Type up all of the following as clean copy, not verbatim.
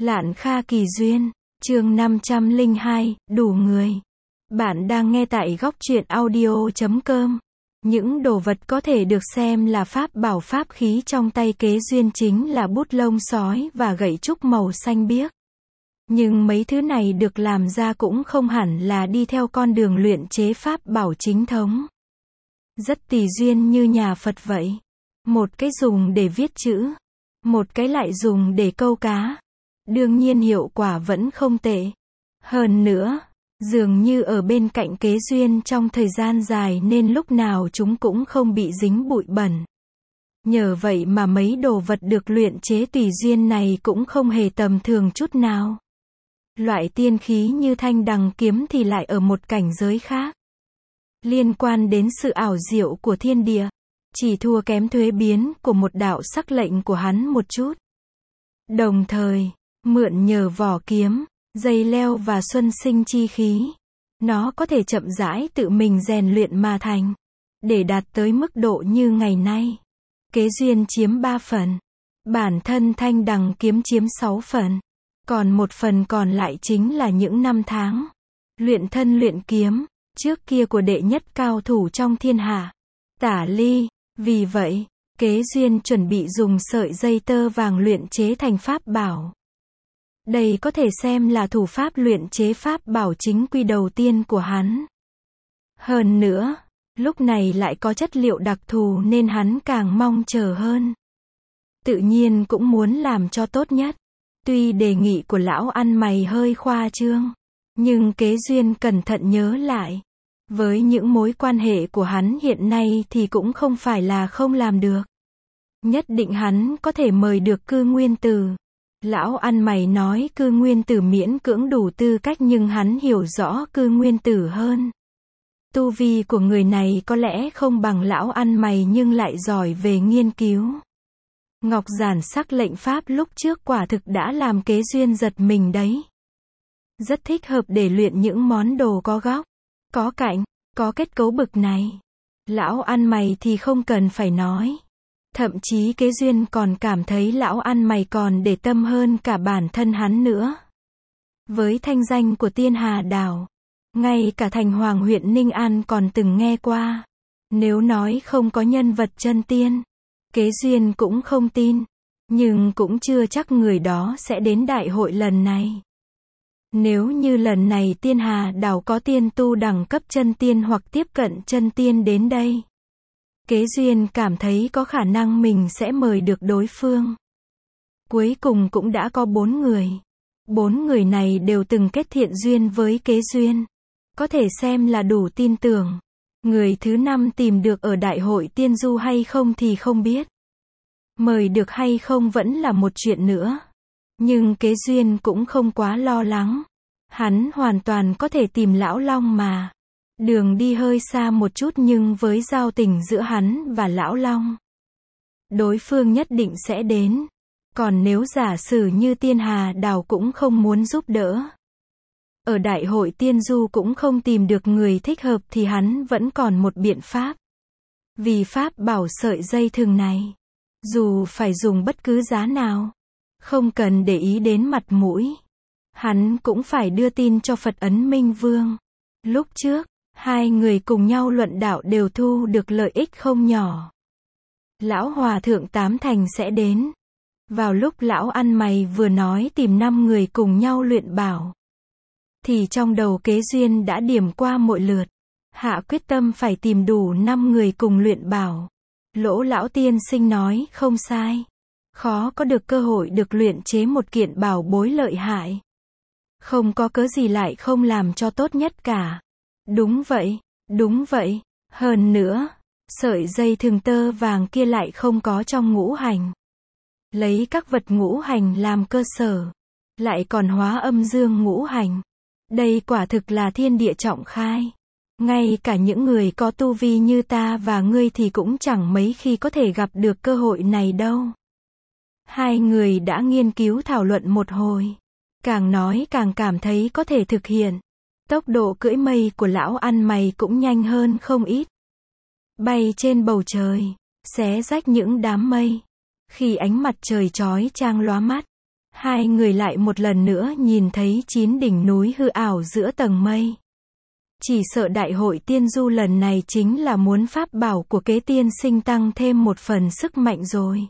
Lạn Kha Kỳ Duyên, chương 502, đủ người. Bạn đang nghe tại góc truyện audio.com. Những đồ vật có thể được xem là pháp bảo pháp khí trong tay Kế Duyên chính là bút lông sói và gậy trúc màu xanh biếc. Nhưng mấy thứ này được làm ra cũng không hẳn là đi theo con đường luyện chế pháp bảo chính thống. Rất tùy duyên như nhà Phật vậy. Một cái dùng để viết chữ, một cái lại dùng để câu cá. Đương nhiên hiệu quả vẫn không tệ. Hơn nữa, dường như ở bên cạnh Kế Duyên trong thời gian dài nên lúc nào chúng cũng không bị dính bụi bẩn. Nhờ vậy mà mấy đồ vật được luyện chế tùy duyên này cũng không hề tầm thường chút nào. Loại tiên khí như thanh đằng kiếm thì lại ở một cảnh giới khác. Liên quan đến sự ảo diệu của thiên địa, chỉ thua kém thuế biến của một đạo sắc lệnh của hắn một chút. Đồng thời, mượn nhờ vỏ kiếm, dây leo và xuân sinh chi khí, nó có thể chậm rãi tự mình rèn luyện mà thành, để đạt tới mức độ như ngày nay. Kế Duyên chiếm 3 phần, bản thân thanh đằng kiếm chiếm 6 phần, còn 1 phần còn lại chính là những năm tháng luyện thân luyện kiếm trước kia của đệ nhất cao thủ trong thiên hạ, Tả Ly. Vì vậy, Kế Duyên chuẩn bị dùng sợi dây tơ vàng luyện chế thành pháp bảo. Đây có thể xem là thủ pháp luyện chế pháp bảo chính quy đầu tiên của hắn. Hơn nữa, lúc này lại có chất liệu đặc thù nên hắn càng mong chờ hơn. Tự nhiên cũng muốn làm cho tốt nhất. Tuy đề nghị của lão ăn mày hơi khoa trương, nhưng Kế Duyên cẩn thận nhớ lại. Với những mối quan hệ của hắn hiện nay thì cũng không phải là không làm được. Nhất định hắn có thể mời được Cư Nguyên Tử. Lão ăn mày nói Cư Nguyên Tử miễn cưỡng đủ tư cách nhưng hắn hiểu rõ Cư Nguyên Tử hơn. Tu vi của người này có lẽ không bằng lão ăn mày nhưng lại giỏi về nghiên cứu. Ngọc giản sắc lệnh pháp lúc trước quả thực đã làm Kế Duyên giật mình đấy. Rất thích hợp để luyện những món đồ có góc, có cạnh, có kết cấu bực này. Lão ăn mày thì không cần phải nói. Thậm chí Kế Duyên còn cảm thấy lão ăn mày còn để tâm hơn cả bản thân hắn nữa. Với thanh danh của Tiên Hà Đảo, ngay cả thành hoàng huyện Ninh An còn từng nghe qua. Nếu nói không có nhân vật chân tiên, Kế Duyên cũng không tin. Nhưng cũng chưa chắc người đó sẽ đến đại hội lần này. Nếu như lần này Tiên Hà Đảo có tiên tu đẳng cấp chân tiên hoặc tiếp cận chân tiên đến đây, Kế Duyên cảm thấy có khả năng mình sẽ mời được đối phương. Cuối cùng cũng đã có 4 người. 4 người này đều từng kết thiện duyên với Kế Duyên. Có thể xem là đủ tin tưởng. Người thứ 5 tìm được ở đại hội tiên du hay không thì không biết. Mời được hay không vẫn là một chuyện nữa. Nhưng Kế Duyên cũng không quá lo lắng. Hắn hoàn toàn có thể tìm Lão Long mà. Đường đi hơi xa một chút nhưng với giao tình giữa hắn và Lão Long, đối phương nhất định sẽ đến. Còn nếu giả sử như Tiên Hà Đảo cũng không muốn giúp đỡ, ở đại hội tiên du cũng không tìm được người thích hợp thì hắn vẫn còn một biện pháp. Vì pháp bảo sợi dây thừng này, dù phải dùng bất cứ giá nào, không cần để ý đến mặt mũi, hắn cũng phải đưa tin cho Phật Ấn Minh Vương. Lúc trước, 2 người cùng nhau luận đạo đều thu được lợi ích không nhỏ. Lão Hòa Thượng Tám Thành sẽ đến. Vào lúc lão ăn mày vừa nói tìm 5 người cùng nhau luyện bảo, thì trong đầu Kế Duyên đã điểm qua mọi lượt. Hạ quyết tâm phải tìm đủ 5 người cùng luyện bảo. Lỗ lão tiên sinh nói không sai. Khó có được cơ hội được luyện chế một kiện bảo bối lợi hại. Không có cớ gì lại không làm cho tốt nhất cả. Đúng vậy, đúng vậy. Hơn nữa, sợi dây thừng tơ vàng kia lại không có trong ngũ hành. Lấy các vật ngũ hành làm cơ sở, lại còn hóa âm dương ngũ hành. Đây quả thực là thiên địa trọng khai. Ngay cả những người có tu vi như ta và ngươi thì cũng chẳng mấy khi có thể gặp được cơ hội này đâu. 2 người đã nghiên cứu thảo luận một hồi. Càng nói càng cảm thấy có thể thực hiện. Tốc độ cưỡi mây của lão ăn mày cũng nhanh hơn không ít. Bay trên bầu trời, xé rách những đám mây. Khi ánh mặt trời chói chang lóa mắt, Hai người lại một lần nữa nhìn thấy 9 đỉnh núi hư ảo giữa tầng mây. Chỉ sợ đại hội tiên du lần này chính là muốn pháp bảo của Kế tiên sinh tăng thêm một phần sức mạnh rồi.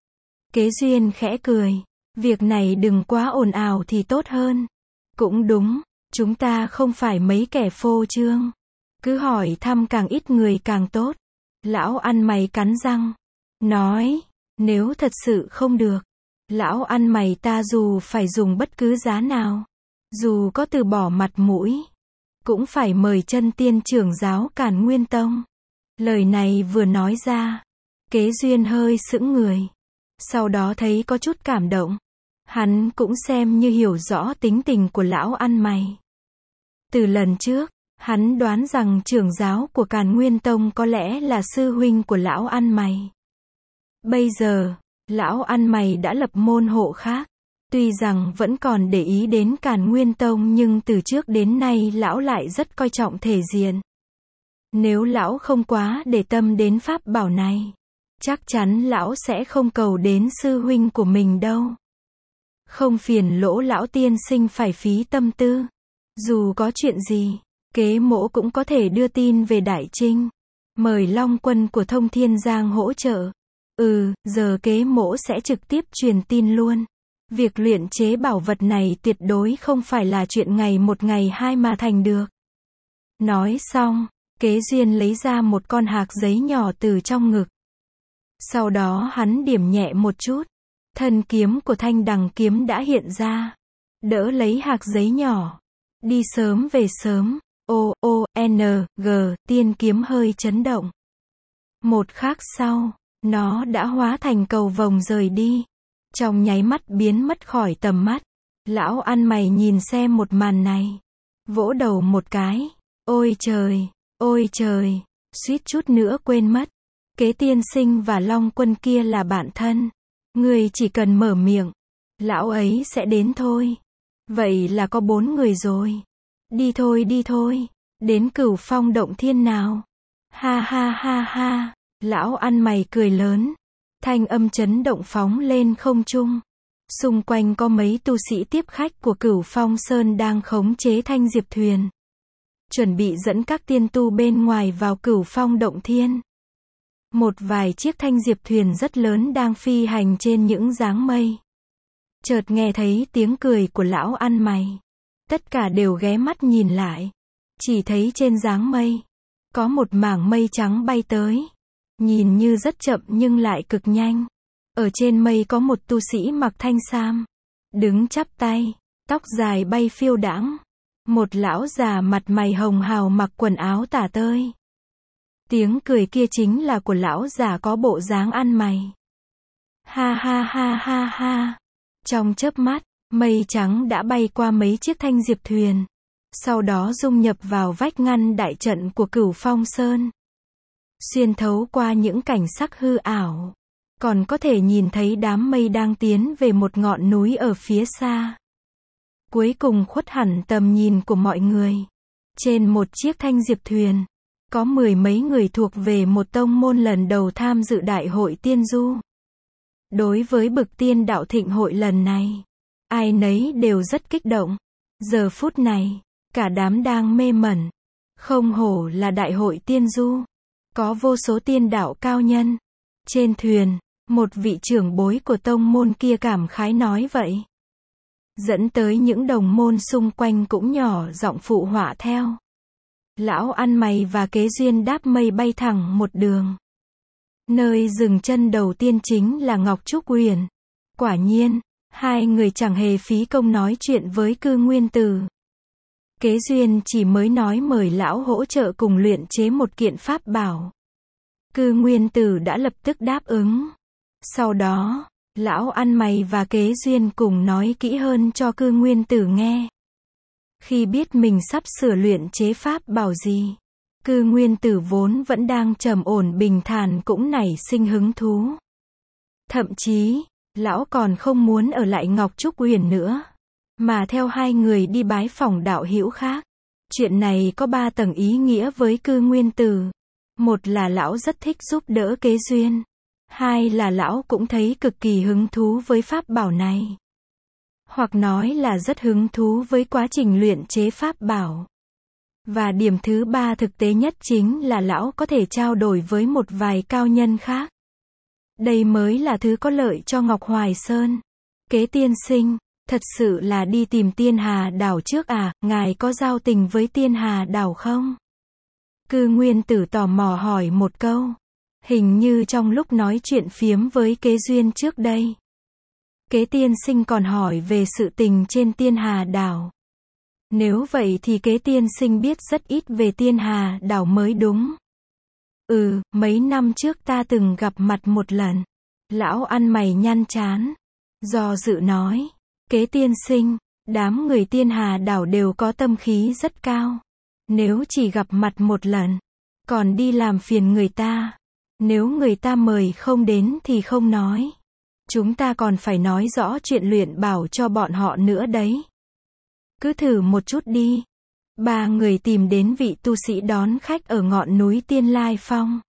Kế Duyên khẽ cười. Việc này đừng quá ồn ào thì tốt hơn. Cũng đúng, chúng ta không phải mấy kẻ phô trương. Cứ hỏi thăm càng ít người càng tốt. Lão ăn mày cắn răng. Nói, nếu thật sự không được, lão ăn mày ta dù phải dùng bất cứ giá nào, dù có từ bỏ mặt mũi, cũng phải mời chân tiên trưởng giáo Càn Nguyên Tông. Lời này vừa nói ra, Kế Duyên hơi sững người. Sau đó thấy có chút cảm động. Hắn cũng xem như hiểu rõ tính tình của lão ăn mày. Từ lần trước, hắn đoán rằng trưởng giáo của Càn Nguyên Tông có lẽ là sư huynh của lão ăn mày. Bây giờ, lão ăn mày đã lập môn hộ khác. Tuy rằng vẫn còn để ý đến Càn Nguyên Tông nhưng từ trước đến nay lão lại rất coi trọng thể diện. Nếu lão không quá để tâm đến pháp bảo này, chắc chắn lão sẽ không cầu đến sư huynh của mình đâu. Không phiền lỗ lão tiên sinh phải phí tâm tư. Dù có chuyện gì, Kế Mỗ cũng có thể đưa tin về Đại Trinh. Mời Long Quân của Thông Thiên Giang hỗ trợ. Giờ Kế Mỗ sẽ trực tiếp truyền tin luôn. Việc luyện chế bảo vật này tuyệt đối không phải là chuyện ngày một ngày hai mà thành được. Nói xong, Kế Duyên lấy ra một con hạc giấy nhỏ từ trong ngực. Sau đó hắn điểm nhẹ một chút. Thân kiếm của Thanh Đằng kiếm đã hiện ra. Đỡ lấy hạc giấy nhỏ. Đi sớm về sớm. O-O-N-G, tiên kiếm hơi chấn động. Một khắc sau, nó đã hóa thành cầu vồng rời đi. Trong nháy mắt biến mất khỏi tầm mắt. Lão ăn mày nhìn xem một màn này. Vỗ đầu một cái. Ôi trời, suýt chút nữa quên mất. Kế tiên sinh và Long Quân kia là bạn thân. Người chỉ cần mở miệng, lão ấy sẽ đến thôi. Vậy là có 4 người rồi. Đi thôi, đến Cửu Phong động thiên nào. Ha ha ha ha, lão ăn mày cười lớn. Thanh âm chấn động phóng lên không trung. Xung quanh có mấy tu sĩ tiếp khách của Cửu Phong Sơn đang khống chế thanh diệp thuyền. Chuẩn bị dẫn các tiên tu bên ngoài vào Cửu Phong động thiên. Một vài chiếc thanh diệp thuyền rất lớn đang phi hành trên những dáng mây. Chợt nghe thấy tiếng cười của lão ăn mày. Tất cả đều ghé mắt nhìn lại. Chỉ thấy trên dáng mây, có một mảng mây trắng bay tới. Nhìn như rất chậm nhưng lại cực nhanh. Ở trên mây có một tu sĩ mặc thanh sam. Đứng chắp tay, tóc dài bay phiêu đãng. Một lão già mặt mày hồng hào mặc quần áo tả tơi. Tiếng cười kia chính là của lão già có bộ dáng ăn mày. Ha ha ha ha ha. Trong chớp mắt, mây trắng đã bay qua mấy chiếc thanh diệp thuyền. Sau đó dung nhập vào vách ngăn đại trận của Cửu Phong Sơn. Xuyên thấu qua những cảnh sắc hư ảo. Còn có thể nhìn thấy đám mây đang tiến về một ngọn núi ở phía xa. Cuối cùng khuất hẳn tầm nhìn của mọi người. Trên một chiếc thanh diệp thuyền, có 10 mấy người thuộc về một tông môn lần đầu tham dự đại hội tiên du. Đối với bực tiên đạo thịnh hội lần này, ai nấy đều rất kích động. Giờ phút này, cả đám đang mê mẩn. Không hổ là đại hội tiên du. Có vô số tiên đạo cao nhân. Trên thuyền, một vị trưởng bối của tông môn kia cảm khái nói vậy. Dẫn tới những đồng môn xung quanh cũng nhỏ giọng phụ họa theo. Lão ăn mày và Kế Duyên đáp mây bay thẳng một đường. Nơi dừng chân đầu tiên chính là Ngọc Trúc Huyền. Quả nhiên, hai người chẳng hề phí công nói chuyện với Cư Nguyên Tử. Kế Duyên chỉ mới nói mời lão hỗ trợ cùng luyện chế một kiện pháp bảo. Cư Nguyên Tử đã lập tức đáp ứng. Sau đó, lão ăn mày và Kế Duyên cùng nói kỹ hơn cho Cư Nguyên Tử nghe. Khi biết mình sắp sửa luyện chế pháp bảo gì, Cư Nguyên Tử vốn vẫn đang trầm ổn bình thản cũng nảy sinh hứng thú. Thậm chí, lão còn không muốn ở lại Ngọc Trúc Huyền nữa, mà theo hai người đi bái phỏng đạo hữu khác. Chuyện này có 3 tầng ý nghĩa với Cư Nguyên Tử. Một là lão rất thích giúp đỡ Kế Duyên. Hai là lão cũng thấy cực kỳ hứng thú với pháp bảo này. hoặc nói là rất hứng thú với quá trình luyện chế pháp bảo. Và điểm thứ ba thực tế nhất chính là lão có thể trao đổi với một vài cao nhân khác. Đây mới là thứ có lợi cho Ngọc Hoài Sơn. Kế tiên sinh, thật sự là đi tìm Tiên Hà Đảo trước à, ngài có giao tình với Tiên Hà Đảo không? Cư Nguyên Tử tò mò hỏi một câu. Hình như trong lúc nói chuyện phiếm với Kế Duyên trước đây, Kế tiên sinh còn hỏi về sự tình trên Tiên Hà Đảo. Nếu vậy thì Kế tiên sinh biết rất ít về Tiên Hà Đảo mới đúng. Mấy năm trước ta từng gặp mặt một lần. Lão ăn mày nhăn trán. Do dự nói. Kế tiên sinh, đám người Tiên Hà Đảo đều có tâm khí rất cao. Nếu chỉ gặp mặt một lần, còn đi làm phiền người ta. Nếu người ta mời không đến thì không nói. Chúng ta còn phải nói rõ chuyện luyện bảo cho bọn họ nữa đấy. Cứ thử một chút đi. Ba người tìm đến vị tu sĩ đón khách ở ngọn núi Tiên Lai Phong.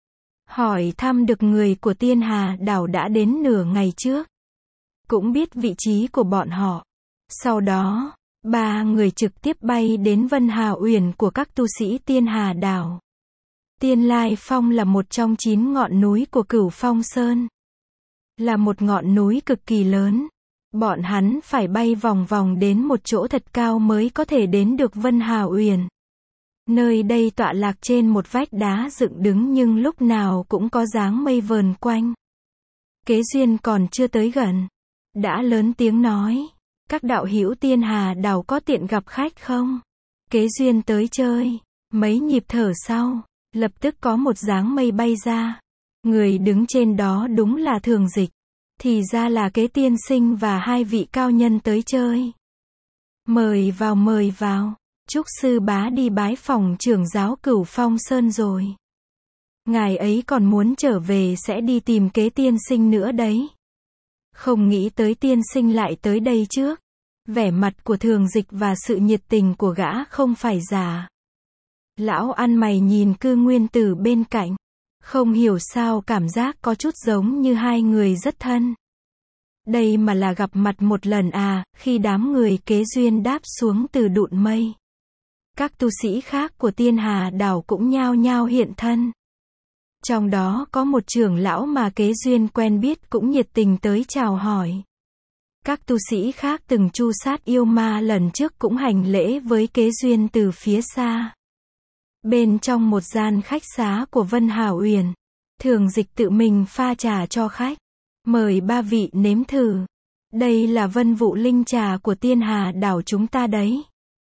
Hỏi thăm được người của Tiên Hà Đảo đã đến nửa ngày trước. Cũng biết vị trí của bọn họ. Sau đó, ba người trực tiếp bay đến Vân Hà Uyển của các tu sĩ Tiên Hà Đảo. Tiên Lai Phong là một trong 9 ngọn núi của Cửu Phong Sơn. Là một ngọn núi cực kỳ lớn. Bọn hắn phải bay vòng vòng đến một chỗ thật cao mới có thể đến được Vân Hà Uyển. Nơi đây tọa lạc trên một vách đá dựng đứng nhưng lúc nào cũng có dáng mây vờn quanh. Kế Duyên còn chưa tới gần, đã lớn tiếng nói. Các đạo hữu Tiên Hà Đảo có tiện gặp khách không? Kế Duyên tới chơi. Mấy nhịp thở sau, lập tức có một dáng mây bay ra. Người đứng trên đó đúng là Thường Dịch. Thì ra là Kế tiên sinh và hai vị cao nhân tới chơi. Mời vào. Trúc sư bá đi bái phòng trưởng giáo Cửu Phong Sơn rồi. Ngài ấy còn muốn trở về sẽ đi tìm Kế tiên sinh nữa đấy. Không nghĩ tới tiên sinh lại tới đây trước. Vẻ mặt của Thường Dịch và sự nhiệt tình của gã không phải giả. Lão ăn mày nhìn Cư Nguyên Tử bên cạnh. Không hiểu sao cảm giác có chút giống như hai người rất thân. Đây mà là gặp mặt một lần à, khi đám người Kế Duyên đáp xuống từ đụn mây. Các tu sĩ khác của Tiên Hà Đảo cũng nhao nhao hiện thân. Trong đó có một trưởng lão mà Kế Duyên quen biết cũng nhiệt tình tới chào hỏi. Các tu sĩ khác từng tru sát yêu ma lần trước cũng hành lễ với Kế Duyên từ phía xa. Bên trong một gian khách xá của Vân Hà Uyển, Thường Dịch tự mình pha trà cho khách. Mời ba vị nếm thử. Đây là Vân Vụ Linh trà của Tiên Hà Đảo chúng ta đấy.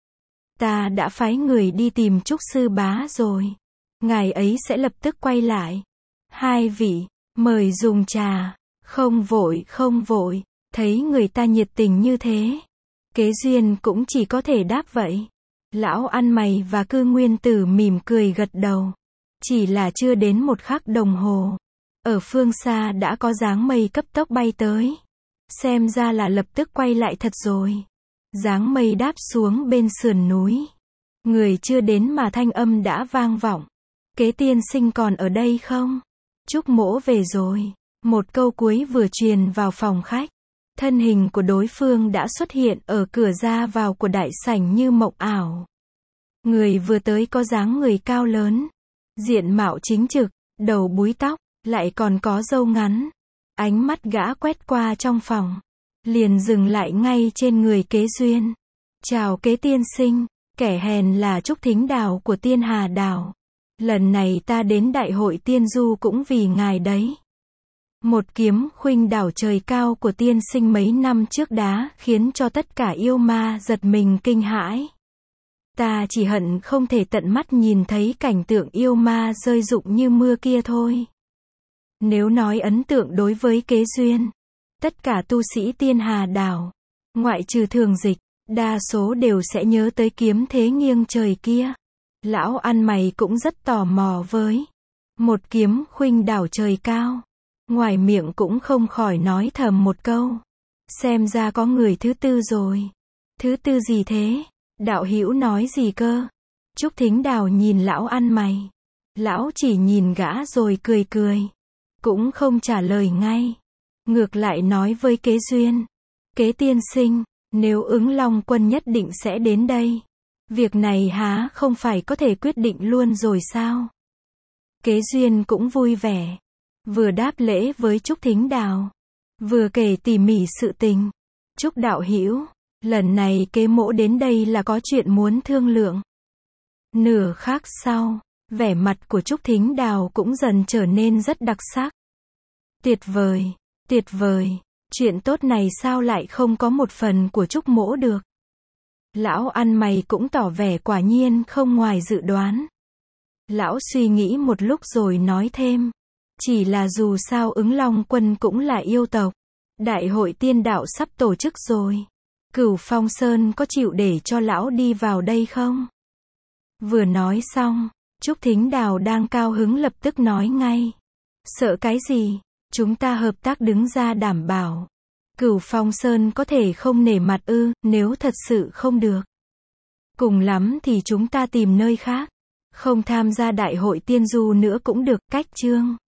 Ta đã phái người đi tìm Trúc sư bá rồi. Ngài ấy sẽ lập tức quay lại. Hai vị, mời dùng trà. Không vội. Thấy người ta nhiệt tình như thế, Kế Duyên cũng chỉ có thể đáp vậy. Lão ăn mày và Cư Nguyên Tử mỉm cười gật đầu. Chỉ là chưa đến một khắc đồng hồ, ở phương xa đã có dáng mây cấp tốc bay tới. Xem ra là lập tức quay lại thật rồi. Dáng mây đáp xuống bên sườn núi. Người chưa đến mà thanh âm đã vang vọng. Kế tiên sinh còn ở đây không? Trúc mỗ về rồi. Một câu cuối vừa truyền vào phòng khách. Thân hình của đối phương đã xuất hiện ở cửa ra vào của đại sảnh như mộng ảo. Người vừa tới có dáng người cao lớn, diện mạo chính trực, đầu búi tóc, lại còn có râu ngắn. Ánh mắt gã quét qua trong phòng, liền dừng lại ngay trên người Kế Duyên. Chào Kế tiên sinh, kẻ hèn là Trúc Thính Đào của Tiên Hà Đảo. Lần này ta đến đại hội tiên du cũng vì ngài đấy. Một kiếm khuynh đảo trời cao của tiên sinh mấy năm trước đã khiến cho tất cả yêu ma giật mình kinh hãi. Ta chỉ hận không thể tận mắt nhìn thấy cảnh tượng yêu ma rơi rụng như mưa kia thôi. Nếu nói ấn tượng đối với Kế Duyên, tất cả tu sĩ Tiên Hà Đảo, ngoại trừ Thường Dịch, đa số đều sẽ nhớ tới kiếm thế nghiêng trời kia. Lão ăn mày cũng rất tò mò với một kiếm khuynh đảo trời cao. Ngoài miệng cũng không khỏi nói thầm một câu. Xem ra có người thứ tư rồi. Thứ tư gì thế? Đạo hữu nói gì cơ? Trúc Thính Đào nhìn lão ăn mày. Lão chỉ nhìn gã rồi cười cười. Cũng không trả lời ngay. Ngược lại nói với Kế Duyên. Kế tiên sinh, Nếu ứng Long Quân nhất định sẽ đến đây, việc này há không phải có thể quyết định luôn rồi sao? Kế Duyên cũng vui vẻ, vừa đáp lễ với Trúc Thính Đào, vừa kể tỉ mỉ sự tình. Trúc đạo hữu, lần này Kế mỗ đến đây là có chuyện muốn thương lượng. Nửa khắc sau, vẻ mặt của Trúc Thính Đào cũng dần trở nên rất đặc sắc. Tuyệt vời, tuyệt vời, chuyện tốt này sao lại không có một phần của Trúc mỗ được? Lão ăn mày cũng tỏ vẻ quả nhiên không ngoài dự đoán. Lão suy nghĩ một lúc rồi nói thêm, chỉ là dù sao ứng Long Quân cũng là yêu tộc. Đại hội tiên đạo sắp tổ chức rồi. Cửu Phong Sơn có chịu để cho lão đi vào đây không? Vừa nói xong, Trúc Thính Đào đang cao hứng lập tức nói ngay. Sợ cái gì? Chúng ta hợp tác đứng ra đảm bảo. Cửu Phong Sơn có thể không nể mặt ư, nếu thật sự không được. Cùng lắm thì chúng ta tìm nơi khác. Không tham gia đại hội tiên du nữa cũng được, cách chương.